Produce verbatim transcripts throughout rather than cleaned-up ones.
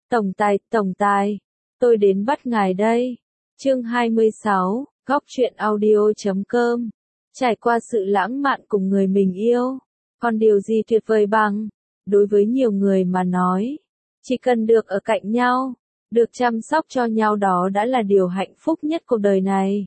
Tổng tài, tổng tài, tôi đến bắt ngài đây. Chương hai mươi sáu, góc truyện audio chấm com. Trải qua sự lãng mạn cùng người mình yêu, còn điều gì tuyệt vời bằng, đối với nhiều người mà nói, chỉ cần được ở cạnh nhau, được chăm sóc cho nhau đó đã là điều hạnh phúc nhất cuộc đời này.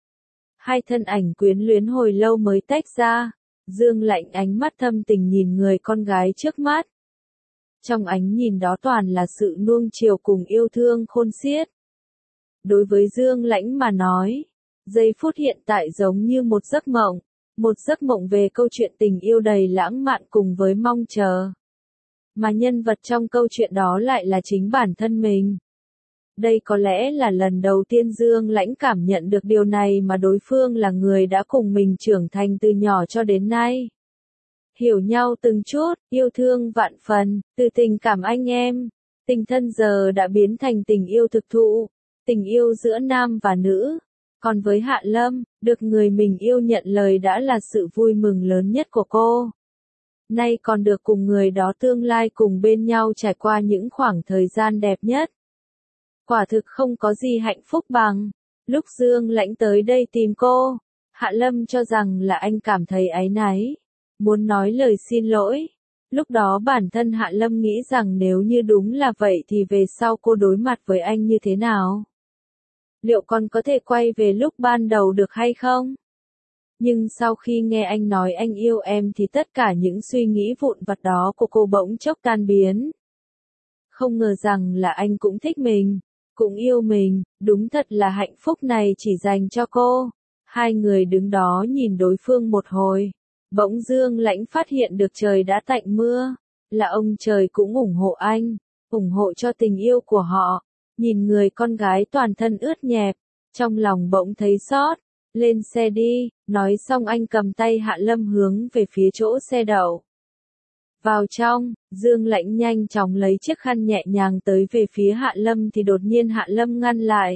Hai thân ảnh quyến luyến hồi lâu mới tách ra, Dương Lãnh ánh mắt thâm tình nhìn người con gái trước mắt. Trong ánh nhìn đó toàn là sự nuông chiều cùng yêu thương khôn xiết. Đối với Dương Lãnh mà nói, giây phút hiện tại giống như một giấc mộng, một giấc mộng về câu chuyện tình yêu đầy lãng mạn cùng với mong chờ. Mà nhân vật trong câu chuyện đó lại là chính bản thân mình. Đây có lẽ là lần đầu tiên Dương Lãnh cảm nhận được điều này mà đối phương là người đã cùng mình trưởng thành từ nhỏ cho đến nay. Hiểu nhau từng chút, yêu thương vạn phần, từ tình cảm anh em, tình thân giờ đã biến thành tình yêu thực thụ, tình yêu giữa nam và nữ. Còn với Hạ Lâm, được người mình yêu nhận lời đã là sự vui mừng lớn nhất của cô. Nay còn được cùng người đó tương lai cùng bên nhau trải qua những khoảng thời gian đẹp nhất. Quả thực không có gì hạnh phúc bằng. Lúc Dương Lãnh tới đây tìm cô, Hạ Lâm cho rằng là anh cảm thấy áy náy, muốn nói lời xin lỗi. Lúc đó bản thân Hạ Lâm nghĩ rằng nếu như đúng là vậy thì về sau cô đối mặt với anh như thế nào? Liệu còn có thể quay về lúc ban đầu được hay không? Nhưng sau khi nghe anh nói anh yêu em thì tất cả những suy nghĩ vụn vặt đó của cô bỗng chốc tan biến. Không ngờ rằng là anh cũng thích mình, cũng yêu mình, đúng thật là hạnh phúc này chỉ dành cho cô. Hai người đứng đó nhìn đối phương một hồi. Bỗng Dương Lãnh phát hiện được trời đã tạnh mưa, là ông trời cũng ủng hộ anh, ủng hộ cho tình yêu của họ. Nhìn người con gái toàn thân ướt nhẹp, trong lòng bỗng thấy xót. Lên xe đi, nói xong anh cầm tay Hạ Lâm hướng về phía chỗ xe đậu. Vào trong, Dương Lãnh nhanh chóng lấy chiếc khăn nhẹ nhàng tới về phía Hạ Lâm thì đột nhiên Hạ Lâm ngăn lại.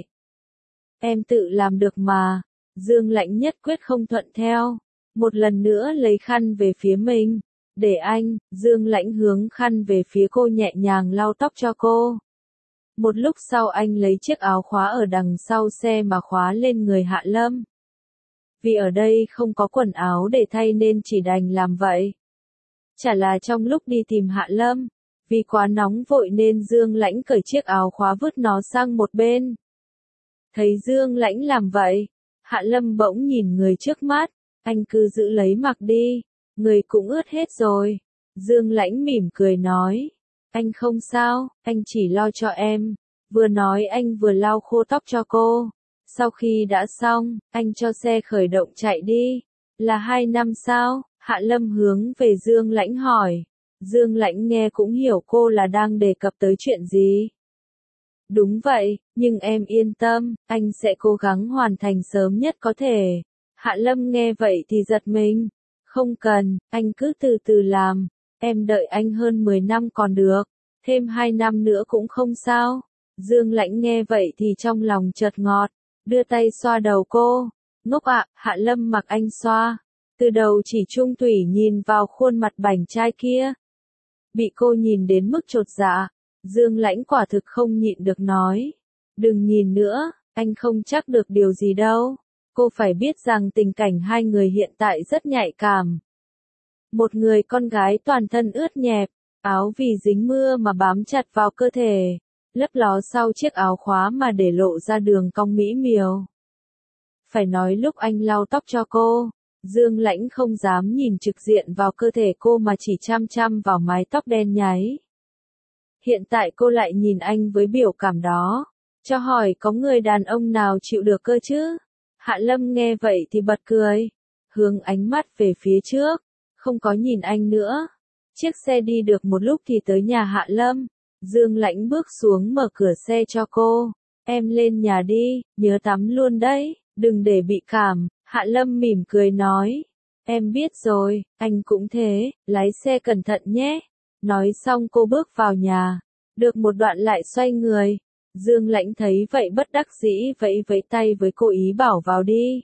Em tự làm được mà. Dương Lãnh nhất quyết không thuận theo. Một lần nữa lấy khăn về phía mình. Để anh, Dương Lãnh hướng khăn về phía cô nhẹ nhàng lau tóc cho cô. Một lúc sau anh lấy chiếc áo khóa ở đằng sau xe mà khóa lên người Hạ Lâm. Vì ở đây không có quần áo để thay nên chỉ đành làm vậy. Chả là trong lúc đi tìm Hạ Lâm, vì quá nóng vội nên Dương Lãnh cởi chiếc áo khóa vứt nó sang một bên. Thấy Dương Lãnh làm vậy, Hạ Lâm bỗng nhìn người trước mắt, anh cứ giữ lấy mặc đi, người cũng ướt hết rồi. Dương Lãnh mỉm cười nói, anh không sao, anh chỉ lo cho em. Vừa nói anh vừa lau khô tóc cho cô. Sau khi đã xong, anh cho xe khởi động chạy đi. Là hai năm sao? Hạ Lâm hướng về Dương Lãnh hỏi. Dương Lãnh nghe cũng hiểu cô là đang đề cập tới chuyện gì. Đúng vậy, nhưng em yên tâm, anh sẽ cố gắng hoàn thành sớm nhất có thể. Hạ Lâm nghe vậy thì giật mình. Không cần, anh cứ từ từ làm. Em đợi anh hơn mười năm còn được. Thêm hai năm nữa cũng không sao. Dương Lãnh nghe vậy thì trong lòng chợt ngọt. Đưa tay xoa đầu cô. Ngốc ạ, Hạ Lâm mặc anh xoa. Từ đầu chỉ trung thủy nhìn vào khuôn mặt bảnh trai kia. Bị cô nhìn đến mức chột dạ. Dương Lãnh quả thực không nhịn được nói. Đừng nhìn nữa, anh không chắc được điều gì đâu. Cô phải biết rằng tình cảnh hai người hiện tại rất nhạy cảm. Một người con gái toàn thân ướt nhẹp, áo vì dính mưa mà bám chặt vào cơ thể, lấp ló sau chiếc áo khóa mà để lộ ra đường cong mỹ miều. Phải nói lúc anh lau tóc cho cô, Dương Lãnh không dám nhìn trực diện vào cơ thể cô mà chỉ chăm chăm vào mái tóc đen nháy. Hiện tại cô lại nhìn anh với biểu cảm đó, cho hỏi có người đàn ông nào chịu được cơ chứ? Hạ Lâm nghe vậy thì bật cười, hướng ánh mắt về phía trước, không có nhìn anh nữa. Chiếc xe đi được một lúc thì tới nhà Hạ Lâm. Dương Lãnh bước xuống mở cửa xe cho cô. Em lên nhà đi, nhớ tắm luôn đấy, đừng để bị cảm. Hạ Lâm mỉm cười nói. Em biết rồi, anh cũng thế, lái xe cẩn thận nhé. Nói xong cô bước vào nhà. Được một đoạn lại xoay người. Dương Lãnh thấy vậy bất đắc dĩ vẫy vẫy tay với cô ý bảo vào đi.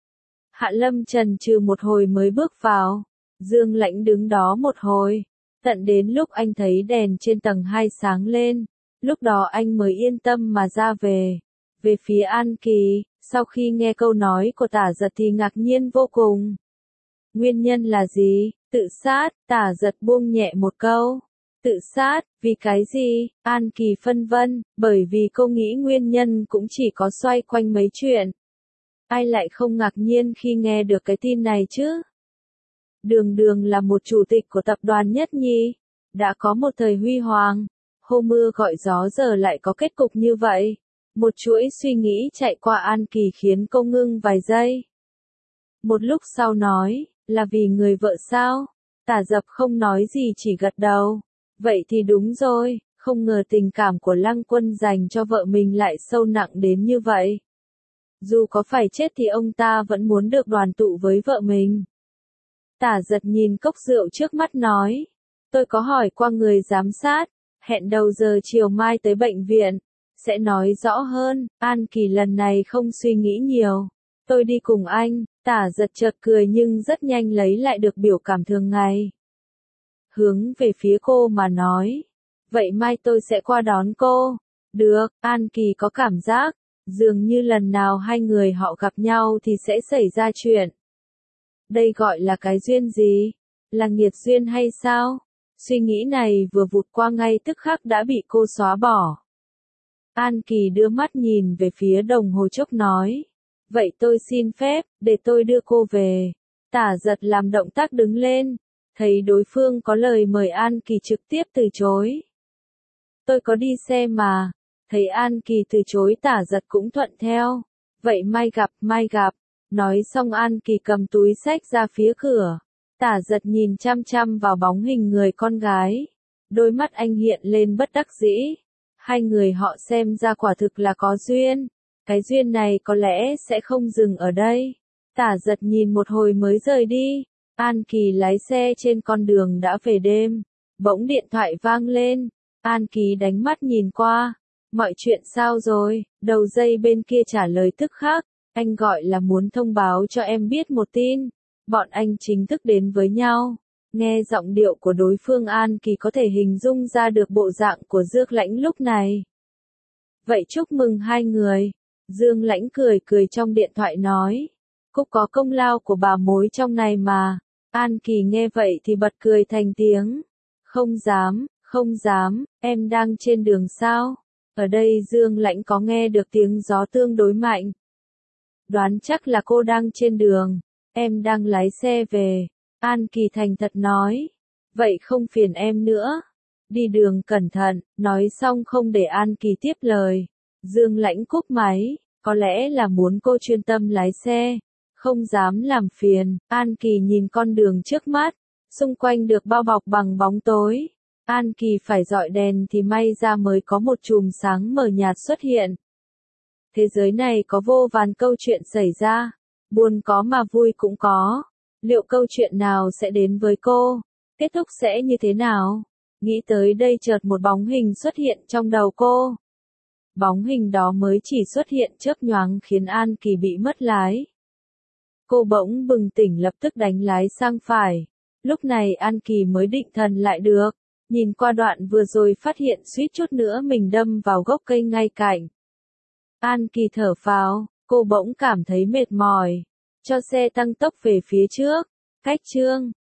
Hạ Lâm chần chừ một hồi mới bước vào. Dương Lãnh đứng đó một hồi. Tận đến lúc anh thấy đèn trên tầng hai sáng lên, Lúc đó anh mới yên tâm mà ra về. Về phía An Kỳ, sau khi nghe câu nói của Tả Giật thì ngạc nhiên vô cùng. Nguyên nhân là gì? Tự sát, Tả Giật buông nhẹ một câu. Tự sát, vì cái gì? An Kỳ phân vân, bởi vì cô nghĩ nguyên nhân cũng chỉ có xoay quanh mấy chuyện. Ai lại không ngạc nhiên khi nghe được cái tin này chứ? Đường Đường là một chủ tịch của tập đoàn Nhất Nhi, đã có một thời huy hoàng, hô mưa gọi gió giờ lại có kết cục như vậy. Một chuỗi suy nghĩ chạy qua An Kỳ khiến cô ngưng vài giây. Một lúc sau nói, là vì người vợ sao? Tả Dập không nói gì chỉ gật đầu. Vậy thì đúng rồi, không ngờ tình cảm của Lăng Quân dành cho vợ mình lại sâu nặng đến như vậy. Dù có phải chết thì ông ta vẫn muốn được đoàn tụ với vợ mình. Tả Giật nhìn cốc rượu trước mắt nói. Tôi có hỏi qua người giám sát, hẹn đầu giờ chiều mai tới bệnh viện, sẽ nói rõ hơn. An Kỳ lần này không suy nghĩ nhiều. Tôi đi cùng anh. Tả Giật chợt cười nhưng rất nhanh lấy lại được biểu cảm thường ngày. Hướng về phía cô mà nói. Vậy mai tôi sẽ qua đón cô. Được, An Kỳ có cảm giác, dường như lần nào hai người họ gặp nhau thì sẽ xảy ra chuyện. Đây gọi là cái duyên gì? Là nghiệt duyên hay sao? Suy nghĩ này vừa vụt qua ngay tức khắc đã bị cô xóa bỏ. An Kỳ đưa mắt nhìn về phía đồng hồ chốc nói. Vậy tôi xin phép, để tôi đưa cô về. Tả Giật làm động tác đứng lên, thấy đối phương có lời mời An Kỳ trực tiếp từ chối. Tôi có đi xe mà, thấy An Kỳ từ chối Tả Giật cũng thuận theo. Vậy mai gặp, mai gặp. Nói xong An Kỳ cầm túi xách ra phía cửa. Tả Giật nhìn chăm chăm vào bóng hình người con gái. Đôi mắt anh hiện lên bất đắc dĩ. Hai người họ xem ra quả thực là có duyên. Cái duyên này có lẽ sẽ không dừng ở đây. Tả Giật nhìn một hồi mới rời đi. An Kỳ lái xe trên con đường đã về đêm. Bỗng điện thoại vang lên. An Kỳ đánh mắt nhìn qua. Mọi chuyện sao rồi? Đầu dây bên kia trả lời tức khắc. Anh gọi là muốn thông báo cho em biết một tin. Bọn anh chính thức đến với nhau. Nghe giọng điệu của đối phương An Kỳ có thể hình dung ra được bộ dạng của Dương Lãnh lúc này. Vậy chúc mừng hai người. Dương Lãnh cười cười trong điện thoại nói. Cũng có công lao của bà mối trong này mà. An Kỳ nghe vậy thì bật cười thành tiếng. Không dám, không dám, em đang trên đường sao? Ở đây Dương Lãnh có nghe được tiếng gió tương đối mạnh. Đoán chắc là cô đang trên đường. Em đang lái xe về. An Kỳ thành thật nói. Vậy không phiền em nữa. Đi đường cẩn thận. Nói xong không để An Kỳ tiếp lời. Dương Lãnh cúp máy. Có lẽ là muốn cô chuyên tâm lái xe. Không dám làm phiền. An Kỳ nhìn con đường trước mắt. Xung quanh được bao bọc bằng bóng tối. An Kỳ phải dọi đèn thì may ra mới có một chùm sáng mờ nhạt xuất hiện. Thế giới này có vô vàn câu chuyện xảy ra. Buồn có mà vui cũng có. Liệu câu chuyện nào sẽ đến với cô? Kết thúc sẽ như thế nào? Nghĩ tới đây chợt một bóng hình xuất hiện trong đầu cô. Bóng hình đó mới chỉ xuất hiện chớp nhoáng khiến An Kỳ bị mất lái. Cô bỗng bừng tỉnh lập tức đánh lái sang phải. Lúc này An Kỳ mới định thần lại được. Nhìn qua đoạn vừa rồi phát hiện suýt chút nữa mình đâm vào gốc cây ngay cạnh. An Kỳ thở phào, cô bỗng cảm thấy mệt mỏi. Cho xe tăng tốc về phía trước. Cách chương